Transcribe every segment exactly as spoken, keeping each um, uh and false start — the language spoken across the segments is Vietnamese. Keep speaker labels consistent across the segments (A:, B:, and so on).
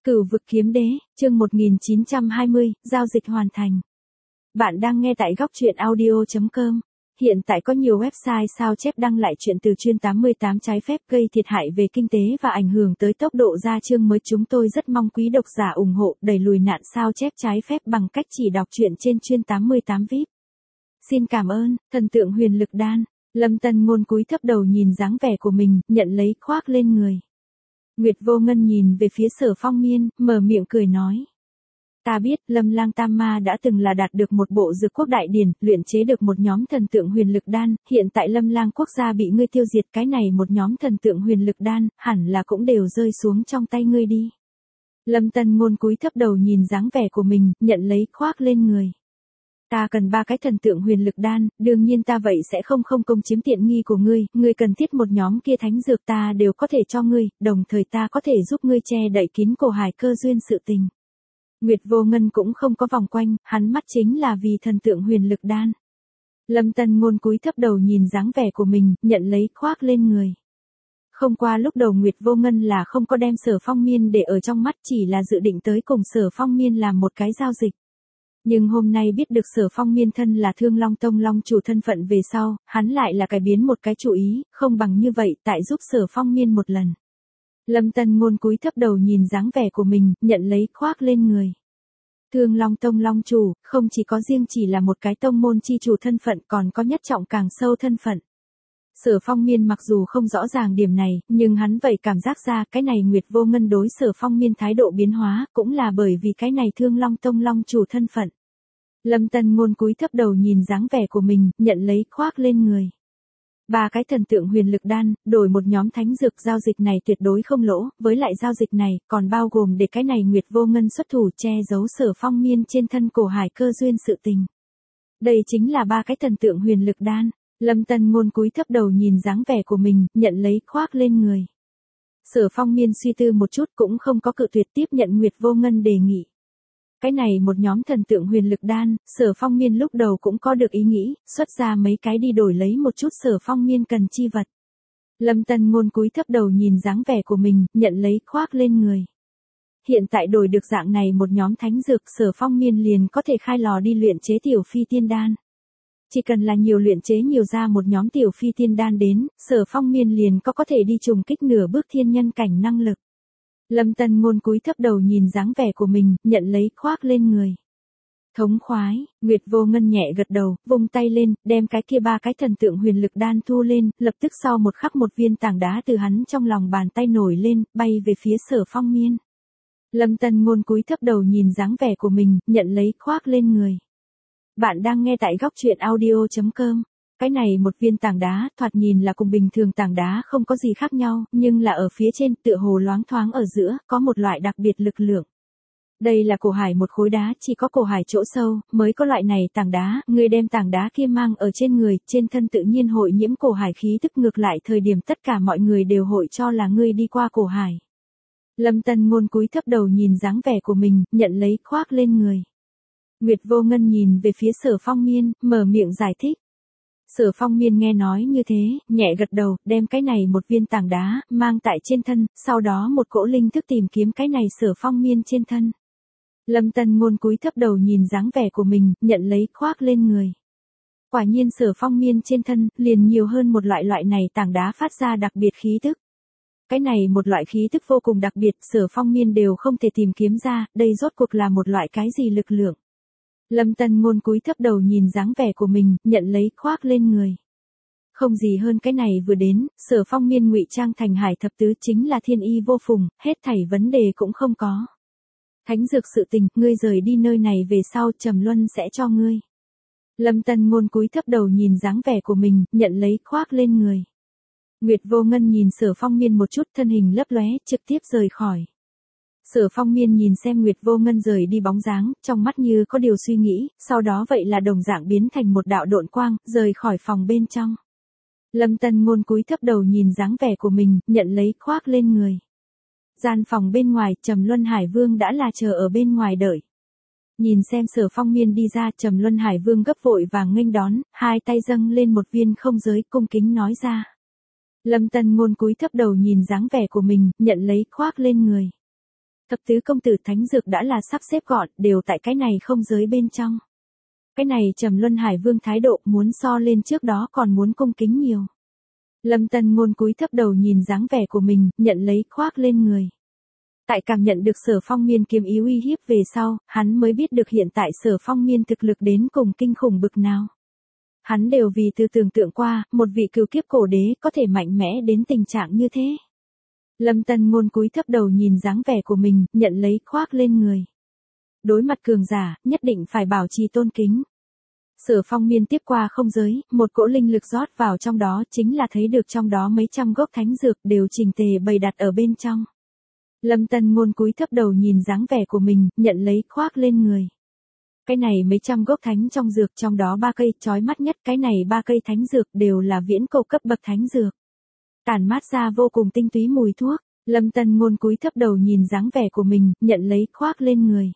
A: Cửu vực kiếm đế, chương một nghìn chín trăm hai mươi, giao dịch hoàn thành. Bạn đang nghe tại góc truyện audio chấm com. Hiện tại có nhiều website sao chép đăng lại chuyện từ chuyên tám mươi tám trái phép gây thiệt hại về kinh tế và ảnh hưởng tới tốc độ ra chương mới. Chúng tôi rất mong quý độc giả ủng hộ đẩy lùi nạn sao chép trái phép bằng cách chỉ đọc truyện trên chuyên tám mươi tám vi ai pi. Xin cảm ơn. Thần tượng huyền lực đan. Lâm Tân Ngôn cúi thấp đầu nhìn dáng vẻ của mình, nhận lấy khoác lên người. Nguyệt Vô Ngân nhìn về phía Sở Phong Miên, mở miệng cười nói. Ta biết, Lâm Lang Tam Ma đã từng là đạt được một bộ dược quốc đại điển, luyện chế được một nhóm thần tượng huyền lực đan, hiện tại Lâm Lang quốc gia bị ngươi tiêu diệt, cái này một nhóm thần tượng huyền lực đan, hẳn là cũng đều rơi xuống trong tay ngươi đi. Lâm Tân Ngôn cúi thấp đầu nhìn dáng vẻ của mình, nhận lấy khoác lên người. Ta cần ba cái thần tượng huyền lực đan, đương nhiên ta vậy sẽ không không công chiếm tiện nghi của ngươi, ngươi cần thiết một nhóm kia thánh dược ta đều có thể cho ngươi, đồng thời ta có thể giúp ngươi che đậy kín cổ hải cơ duyên sự tình. Nguyệt Vô Ngân cũng không có vòng quanh, hắn mắt chính là vì thần tượng huyền lực đan. Lâm Tân Ngôn cúi thấp đầu nhìn dáng vẻ của mình, nhận lấy khoác lên người. Không qua lúc đầu Nguyệt Vô Ngân là không có đem Sở Phong Miên để ở trong mắt, chỉ là dự định tới cùng Sở Phong Miên làm một cái giao dịch. Nhưng hôm nay biết được Sở Phong Miên thân là Thương Long Tông Long chủ thân phận về sau, hắn lại là cải biến một cái chủ ý, không bằng như vậy tại giúp Sở Phong Miên một lần. Lâm Tân Ngôn cúi thấp đầu nhìn dáng vẻ của mình, nhận lấy khoác lên người. Thương Long Tông Long chủ, không chỉ có riêng chỉ là một cái tông môn chi chủ thân phận, còn có nhất trọng càng sâu thân phận. Sở Phong Miên mặc dù không rõ ràng điểm này, nhưng hắn vậy cảm giác ra cái này Nguyệt Vô Ngân đối Sở Phong Miên thái độ biến hóa, cũng là bởi vì cái này Thương Long Tông Long chủ thân phận. Lâm Tân Ngôn cúi thấp đầu nhìn dáng vẻ của mình, nhận lấy khoác lên người. Ba cái thần tượng huyền lực đan, đổi một nhóm thánh dược, giao dịch này tuyệt đối không lỗ, với lại giao dịch này còn bao gồm để cái này Nguyệt Vô Ngân xuất thủ che giấu Sở Phong Miên trên thân cổ hải cơ duyên sự tình. Đây chính là ba cái thần tượng huyền lực đan. Lâm Tân Ngôn cúi thấp đầu nhìn dáng vẻ của mình, nhận lấy khoác lên người. Sở Phong Miên suy tư một chút cũng không có cự tuyệt tiếp nhận Nguyệt Vô Ngân đề nghị. Cái này một nhóm thần tượng huyền lực đan, Sở Phong Miên lúc đầu cũng có được ý nghĩ, xuất ra mấy cái đi đổi lấy một chút Sở Phong Miên cần chi vật. Lâm Tân Ngôn cúi thấp đầu nhìn dáng vẻ của mình, nhận lấy khoác lên người. Hiện tại đổi được dạng này một nhóm thánh dược, Sở Phong Miên liền có thể khai lò đi luyện chế tiểu phi tiên đan. Chỉ cần là nhiều luyện chế nhiều ra một nhóm tiểu phi tiên đan đến, Sở Phong Miên liền có có thể đi trùng kích nửa bước thiên nhân cảnh năng lực. Lâm Tân Ngôn cúi thấp đầu nhìn dáng vẻ của mình, nhận lấy khoác lên người. Thống khoái, Nguyệt Vô Ngân nhẹ gật đầu, vung tay lên, đem cái kia ba cái thần tượng huyền lực đan thu lên, lập tức sau một khắc một viên tảng đá từ hắn trong lòng bàn tay nổi lên, bay về phía Sở Phong Miên. Lâm Tân Ngôn cúi thấp đầu nhìn dáng vẻ của mình, nhận lấy khoác lên người. Bạn đang nghe tại góc truyện audio chấm com. Cái này một viên tảng đá, thoạt nhìn là cùng bình thường tảng đá không có gì khác nhau, nhưng là ở phía trên, tựa hồ loáng thoáng ở giữa, có một loại đặc biệt lực lượng. Đây là cổ hải một khối đá, chỉ có cổ hải chỗ sâu, mới có loại này tảng đá, người đem tảng đá kia mang ở trên người, trên thân tự nhiên hội nhiễm cổ hải khí tức, ngược lại thời điểm tất cả mọi người đều hội cho là ngươi đi qua cổ hải. Lâm Tân Ngôn cúi thấp đầu nhìn dáng vẻ của mình, nhận lấy khoác lên người. Nguyệt Vô Ngân nhìn về phía Sở Phong Miên, mở miệng giải thích. Sở Phong Miên nghe nói như thế, nhẹ gật đầu, đem cái này một viên tảng đá, mang tại trên thân, sau đó một cỗ linh thức tìm kiếm cái này Sở Phong Miên trên thân. Lâm Tân Ngôn cúi thấp đầu nhìn dáng vẻ của mình, nhận lấy khoác lên người. Quả nhiên Sở Phong Miên trên thân, liền nhiều hơn một loại loại này tảng đá phát ra đặc biệt khí tức. Cái này một loại khí tức vô cùng đặc biệt, Sở Phong Miên đều không thể tìm kiếm ra, đây rốt cuộc là một loại cái gì lực lượng. Lâm Tân Ngôn cúi thấp đầu nhìn dáng vẻ của mình, nhận lấy khoác lên người. Không gì hơn cái này vừa đến, Sở Phong Miên ngụy trang thành hải thập tứ chính là thiên y vô phùng, hết thảy vấn đề cũng không có. Thánh dược sự tình, ngươi rời đi nơi này về sau, Trầm Luân sẽ cho ngươi. Lâm Tân Ngôn cúi thấp đầu nhìn dáng vẻ của mình, nhận lấy khoác lên người. Nguyệt Vô Ngân nhìn Sở Phong Miên một chút, thân hình lấp lóe, trực tiếp rời khỏi. Sở Phong Miên nhìn xem Nguyệt Vô Ngân rời đi bóng dáng, trong mắt như có điều suy nghĩ, sau đó vậy là đồng dạng biến thành một đạo độn quang, rời khỏi phòng bên trong. Lâm Tân Ngôn cúi thấp đầu nhìn dáng vẻ của mình, nhận lấy khoác lên người. Gian phòng bên ngoài, Trầm Luân Hải Vương đã là chờ ở bên ngoài đợi. Nhìn xem Sở Phong Miên đi ra, Trầm Luân Hải Vương gấp vội vàng nghênh đón, hai tay dâng lên một viên không giới, cung kính nói ra. Lâm Tân Ngôn cúi thấp đầu nhìn dáng vẻ của mình, nhận lấy khoác lên người. Thập tứ công tử thánh dược đã là sắp xếp gọn, đều tại cái này không giới bên trong. Cái này Trầm Luân Hải Vương thái độ muốn so lên trước đó còn muốn cung kính nhiều. Lâm Tân Ngôn cúi thấp đầu nhìn dáng vẻ của mình, nhận lấy khoác lên người. Tại cảm nhận được Sở Phong Miên kiếm ý uy hiếp về sau, hắn mới biết được hiện tại Sở Phong Miên thực lực đến cùng kinh khủng bực nào. Hắn đều vì từ tưởng tượng qua, một vị cửu kiếp cổ đế có thể mạnh mẽ đến tình trạng như thế. Lâm Tân Ngôn cúi thấp đầu nhìn dáng vẻ của mình, nhận lấy khoác lên người. Đối mặt cường giả, nhất định phải bảo trì tôn kính. Sở Phong Miên tiếp qua không giới, một cỗ linh lực rót vào trong đó chính là thấy được trong đó mấy trăm gốc thánh dược đều chỉnh tề bày đặt ở bên trong. Lâm Tân Ngôn cúi thấp đầu nhìn dáng vẻ của mình, nhận lấy khoác lên người. Cái này mấy trăm gốc thánh trong dược trong đó ba cây chói mắt nhất, cái này ba cây thánh dược đều là viễn cổ cấp bậc thánh dược. Tản mát ra vô cùng tinh túy mùi thuốc, Lâm Tân Ngôn cúi thấp đầu nhìn dáng vẻ của mình, nhận lấy khoác lên người.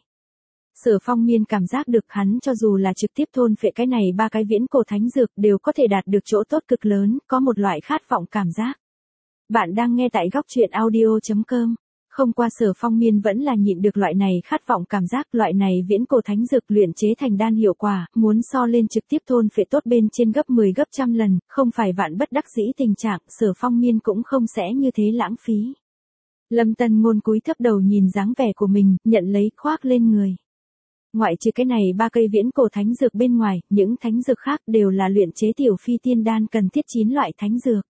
A: Sở Phong Miên cảm giác được hắn cho dù là trực tiếp thôn phệ cái này ba cái viễn cổ thánh dược đều có thể đạt được chỗ tốt cực lớn, có một loại khát vọng cảm giác. Bạn đang nghe tại góc truyện audio chấm com. Không qua Sở Phong Miên vẫn là nhịn được loại này khát vọng cảm giác, loại này viễn cổ thánh dược luyện chế thành đan hiệu quả, muốn so lên trực tiếp thôn phệ tốt bên trên gấp mười gấp trăm lần, không phải vạn bất đắc dĩ tình trạng, Sở Phong Miên cũng không sẽ như thế lãng phí. Lâm Tân Ngôn cúi thấp đầu nhìn dáng vẻ của mình, nhận lấy khoác lên người. Ngoại trừ cái này ba cây viễn cổ thánh dược bên ngoài, những thánh dược khác đều là luyện chế tiểu phi tiên đan cần thiết chín loại thánh dược.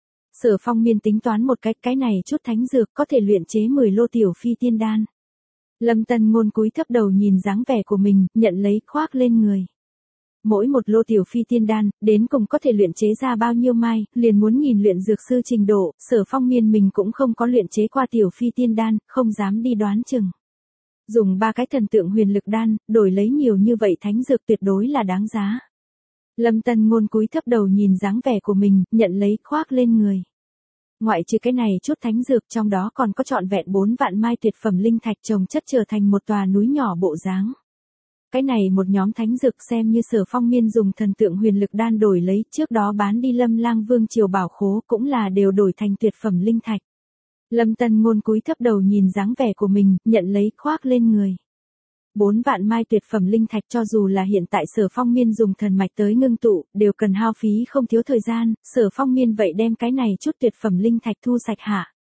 A: Sở Phong Miên tính toán một cách, cái này chút thánh dược có thể luyện chế mười lô tiểu phi tiên đan. Lâm Tân Ngôn cúi thấp đầu nhìn dáng vẻ của mình, nhận lấy khoác lên người. Mỗi một lô tiểu phi tiên đan, đến cùng có thể luyện chế ra bao nhiêu mai, liền muốn nhìn luyện dược sư trình độ, Sở Phong Miên mình cũng không có luyện chế qua tiểu phi tiên đan, không dám đi đoán chừng. Dùng ba cái thần tượng huyền lực đan, đổi lấy nhiều như vậy thánh dược tuyệt đối là đáng giá. Lâm Tân Ngôn cúi thấp đầu nhìn dáng vẻ của mình, nhận lấy khoác lên người. Ngoại trừ cái này chút thánh dược trong đó còn có trọn vẹn bốn vạn mai tuyệt phẩm linh thạch chồng chất trở thành một tòa núi nhỏ bộ dáng. Cái này một nhóm thánh dược xem như Sở Phong Miên dùng thần tượng huyền lực đan đổi lấy, trước đó bán đi Lâm Lang Vương triều bảo khố cũng là đều đổi thành tuyệt phẩm linh thạch. Lâm Tân Ngôn cúi thấp đầu nhìn dáng vẻ của mình, nhận lấy khoác lên người. Bốn vạn mai tuyệt phẩm linh thạch cho dù là hiện tại Sở Phong Miên dùng thần mạch tới ngưng tụ, đều cần hao phí không thiếu thời gian, Sở Phong Miên vậy đem cái này chút tuyệt phẩm linh thạch thu sạch hạ.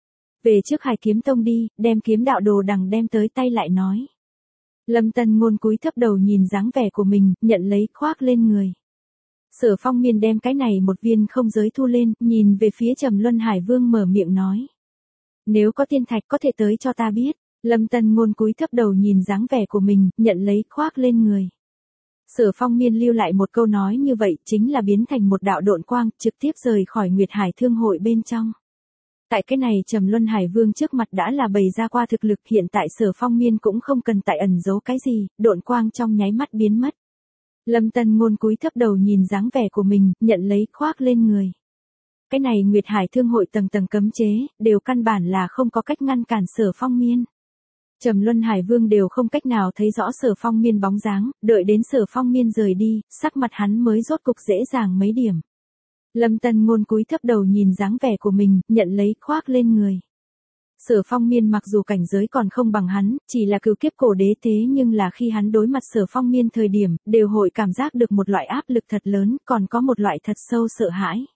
A: Về trước Hải Kiếm Tông đi, đem kiếm đạo đồ đằng đem tới tay lại nói. Lâm Tân Ngôn cúi thấp đầu nhìn dáng vẻ của mình, nhận lấy khoác lên người. Sở Phong Miên đem cái này một viên không giới thu lên, nhìn về phía Trầm Luân Hải Vương mở miệng nói. Nếu có tiên thạch có thể tới cho ta biết. Lâm Tân Ngôn cúi thấp đầu nhìn dáng vẻ của mình, nhận lấy khoác lên người. Sở Phong Miên lưu lại một câu nói như vậy, chính là biến thành một đạo độn quang, trực tiếp rời khỏi Nguyệt Hải Thương hội bên trong. Tại cái này Trầm Luân Hải Vương trước mặt đã là bày ra qua thực lực, hiện tại Sở Phong Miên cũng không cần tại ẩn giấu cái gì, độn quang trong nháy mắt biến mất. Lâm Tân Ngôn cúi thấp đầu nhìn dáng vẻ của mình, nhận lấy khoác lên người. Cái này Nguyệt Hải Thương hội tầng tầng cấm chế, đều căn bản là không có cách ngăn cản Sở Phong Miên. Trầm Luân Hải Vương đều không cách nào thấy rõ Sở Phong Miên bóng dáng, đợi đến Sở Phong Miên rời đi, sắc mặt hắn mới rốt cục dễ dàng mấy điểm. Lâm Tân Ngôn cúi thấp đầu nhìn dáng vẻ của mình, nhận lấy khoác lên người. Sở Phong Miên mặc dù cảnh giới còn không bằng hắn, chỉ là cửu kiếp cổ đế thế nhưng là khi hắn đối mặt Sở Phong Miên thời điểm, đều hội cảm giác được một loại áp lực thật lớn, còn có một loại thật sâu sợ hãi.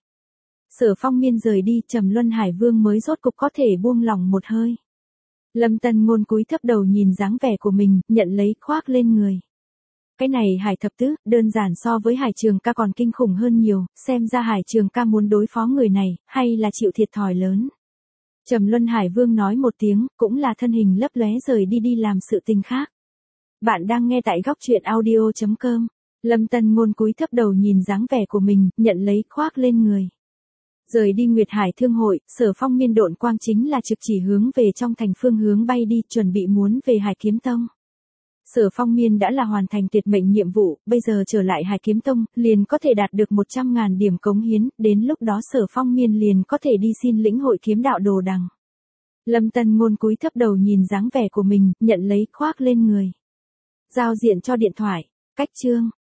A: Sở Phong Miên rời đi, Trầm Luân Hải Vương mới rốt cục có thể buông lòng một hơi. Lâm Tân Ngôn cúi thấp đầu nhìn dáng vẻ của mình, nhận lấy khoác lên người. Cái này Hải Thập Tứ, đơn giản so với Hải Trường Ca còn kinh khủng hơn nhiều, xem ra Hải Trường Ca muốn đối phó người này, hay là chịu thiệt thòi lớn. Trầm Luân Hải Vương nói một tiếng, cũng là thân hình lấp lóe rời đi đi làm sự tình khác. Bạn đang nghe tại góc truyện audio chấm com. Lâm Tân Ngôn cúi thấp đầu nhìn dáng vẻ của mình, nhận lấy khoác lên người. Rời đi Nguyệt Hải Thương hội, Sở Phong Miên độn quang chính là trực chỉ hướng về trong thành phương hướng bay đi, chuẩn bị muốn về Hải Kiếm Tông. Sở Phong Miên đã là hoàn thành tuyệt mệnh nhiệm vụ, bây giờ trở lại Hải Kiếm Tông, liền có thể đạt được một trăm ngàn điểm cống hiến, đến lúc đó Sở Phong Miên liền có thể đi xin lĩnh hội kiếm đạo đồ đằng. Lâm Tân Ngôn cúi thấp đầu nhìn dáng vẻ của mình, nhận lấy khoác lên người. Giao diện cho điện thoại, cách chương.